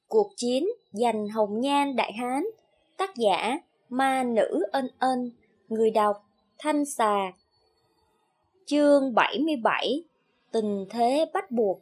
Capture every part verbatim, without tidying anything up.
Cuộc chiến giành hồng nhan Đại Hán. Tác giả Ma Nữ Ân Ân. Người đọc Thanh Xà. Chương bảy mươi bảy. Tình thế bắt buộc.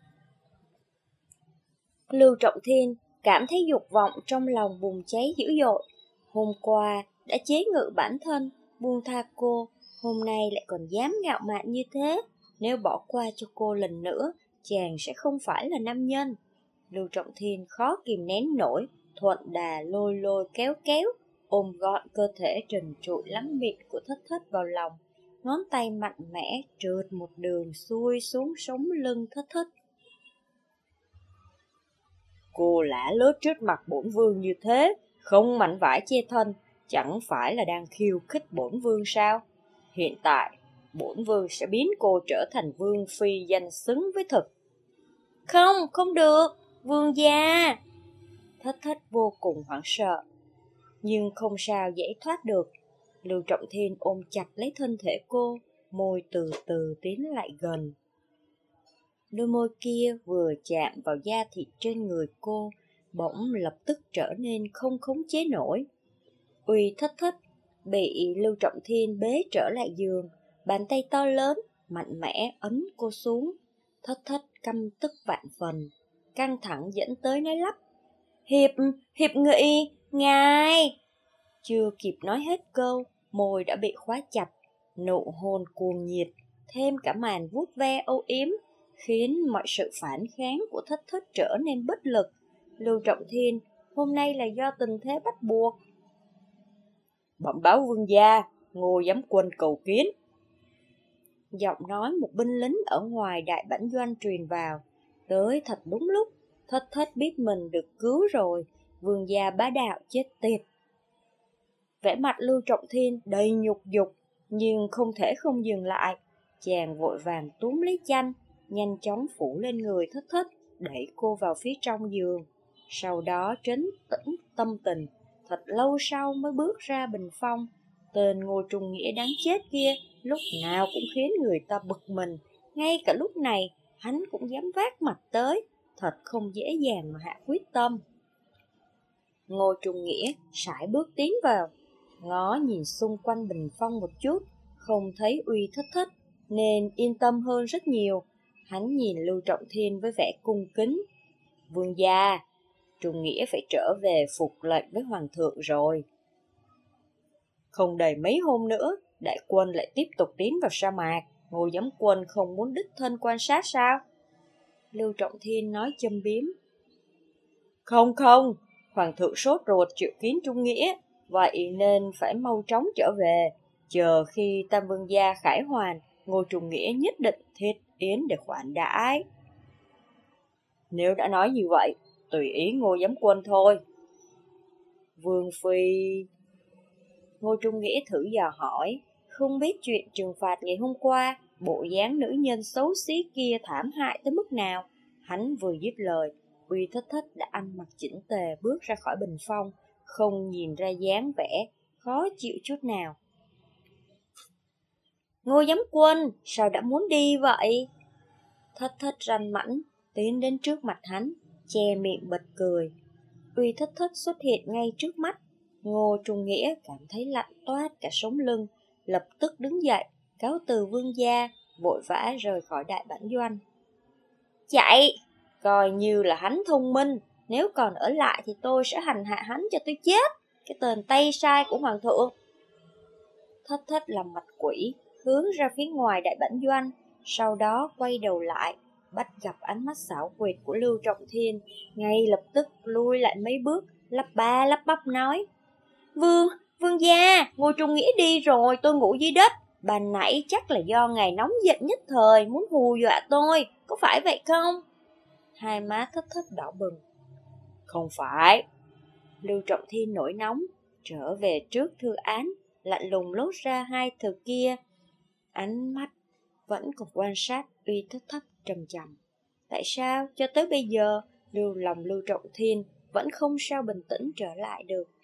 Lưu Trọng Thiên cảm thấy dục vọng trong lòng bùng cháy dữ dội. Hôm qua đã chế ngự bản thân, buông tha cô, hôm nay lại còn dám ngạo mạn như thế. Nếu bỏ qua cho cô lần nữa, chàng sẽ không phải là nam nhân. Lưu Trọng Thiên khó kìm nén nổi, thuận đà lôi lôi kéo kéo, ôm gọn cơ thể trần trụi lắm mịn của Thất Thất vào lòng, ngón tay mạnh mẽ trượt một đường xuôi xuống sống lưng Thất Thất. Cô lả lướt trước mặt bổn vương như thế, không mảnh vải che thân, chẳng phải là đang khiêu khích bổn vương sao? Hiện tại, bổn vương sẽ biến cô trở thành vương phi danh xứng với thực. Không, không được, vương gia! Thất Thất vô cùng hoảng sợ, nhưng không sao giải thoát được. Lưu Trọng Thiên ôm chặt lấy thân thể cô, môi từ từ tiến lại gần. Đôi môi kia vừa chạm vào da thịt trên người cô, bỗng lập tức trở nên không khống chế nổi. Uy Thất Thất bị Lưu Trọng Thiên bế trở lại giường, bàn tay to lớn, mạnh mẽ ấn cô xuống. Thất Thất căm tức vạn phần, căng thẳng dẫn tới nói lắp. Hiệp, hiệp nghị, ngài! Chưa kịp nói hết câu, môi đã bị khóa chặt, nụ hôn cuồng nhiệt, thêm cả màn vuốt ve âu yếm, khiến mọi sự phản kháng của Thất Thất trở nên bất lực. Lưu Trọng Thiên, hôm nay là do tình thế bắt buộc. Bẩm báo vương gia, Ngô giám quân cầu kiến. Giọng nói một binh lính ở ngoài đại bản doanh truyền vào, tới thật đúng lúc. Thất Thất biết mình được cứu rồi, vương gia bá đạo chết tiệt. Vẻ mặt Lưu Trọng Thiên đầy nhục dục, nhưng không thể không dừng lại. Chàng vội vàng túm lấy chăn, nhanh chóng phủ lên người Thất Thất, đẩy cô vào phía trong giường. Sau đó trấn tĩnh tâm tình, thật lâu sau mới bước ra bình phong. Tên Ngô Trung Nghĩa đáng chết kia, lúc nào cũng khiến người ta bực mình. Ngay cả lúc này, hắn cũng dám vác mặt tới, thật không dễ dàng mà hạ quyết tâm. Ngô Trung Nghĩa sải bước tiến vào, ngó nhìn xung quanh bình phong một chút, không thấy Uy Thất Thất, nên yên tâm hơn rất nhiều. Hắn nhìn Lưu Trọng Thiên với vẻ cung kính. Vương gia, Trung Nghĩa phải trở về phục lệnh với Hoàng thượng rồi. Không đầy mấy hôm nữa, đại quân lại tiếp tục tiến vào sa mạc. Ngô giám quân không muốn đích thân quan sát sao? Lưu Trọng Thiên nói châm biếm. Không không, Hoàng thượng sốt ruột triệu kiến Trung Nghĩa, vậy nên phải mau chóng trở về. Chờ khi Tam Vương gia khải hoàn, Ngô Trung Nghĩa nhất định thiết yến để khoản đãi. Nếu đã nói như vậy, tùy ý Ngô giám quân thôi. Vương phi... Ngô Trung Nghĩa thử dò hỏi, không biết chuyện trừng phạt ngày hôm qua, bộ dáng nữ nhân xấu xí kia thảm hại tới mức nào. Hắn vừa dứt lời, Uy Thất Thất đã ăn mặc chỉnh tề bước ra khỏi bình phong, không nhìn ra dáng vẻ khó chịu chút nào. Ngô giám quân, sao đã muốn đi vậy? Thất Thất ranh mãnh tiến đến trước mặt hắn, che miệng bật cười. Uy Thất Thất xuất hiện ngay trước mắt. Ngô Trung Nghĩa cảm thấy lạnh toát cả sống lưng, lập tức đứng dậy, cáo từ vương gia, vội vã rời khỏi đại bản doanh. Chạy! Coi như là hắn thông minh, nếu còn ở lại thì tôi sẽ hành hạ hắn cho tôi chết, cái tên tay sai của Hoàng thượng. Thất Thất làm mặt quỷ, hướng ra phía ngoài đại bản doanh, sau đó quay đầu lại, bắt gặp ánh mắt xảo quyệt của Lưu Trọng Thiên, ngay lập tức lui lại mấy bước, lắp ba lắp bắp nói. Vương, vương gia, Ngô Trung Nghĩa đi rồi, tôi ngủ dưới đất. Ban nãy chắc là do ngài nóng giận nhất thời, muốn hù dọa tôi, có phải vậy không? Hai má Thất Thất đỏ bừng. Không phải. Lưu Trọng Thiên nổi nóng, trở về trước thư án, lạnh lùng lốt ra hai từ kia. Ánh mắt vẫn còn quan sát Uy Thất Thất trầm trầm. Tại sao cho tới bây giờ, lưu lòng Lưu Trọng Thiên vẫn không sao bình tĩnh trở lại được?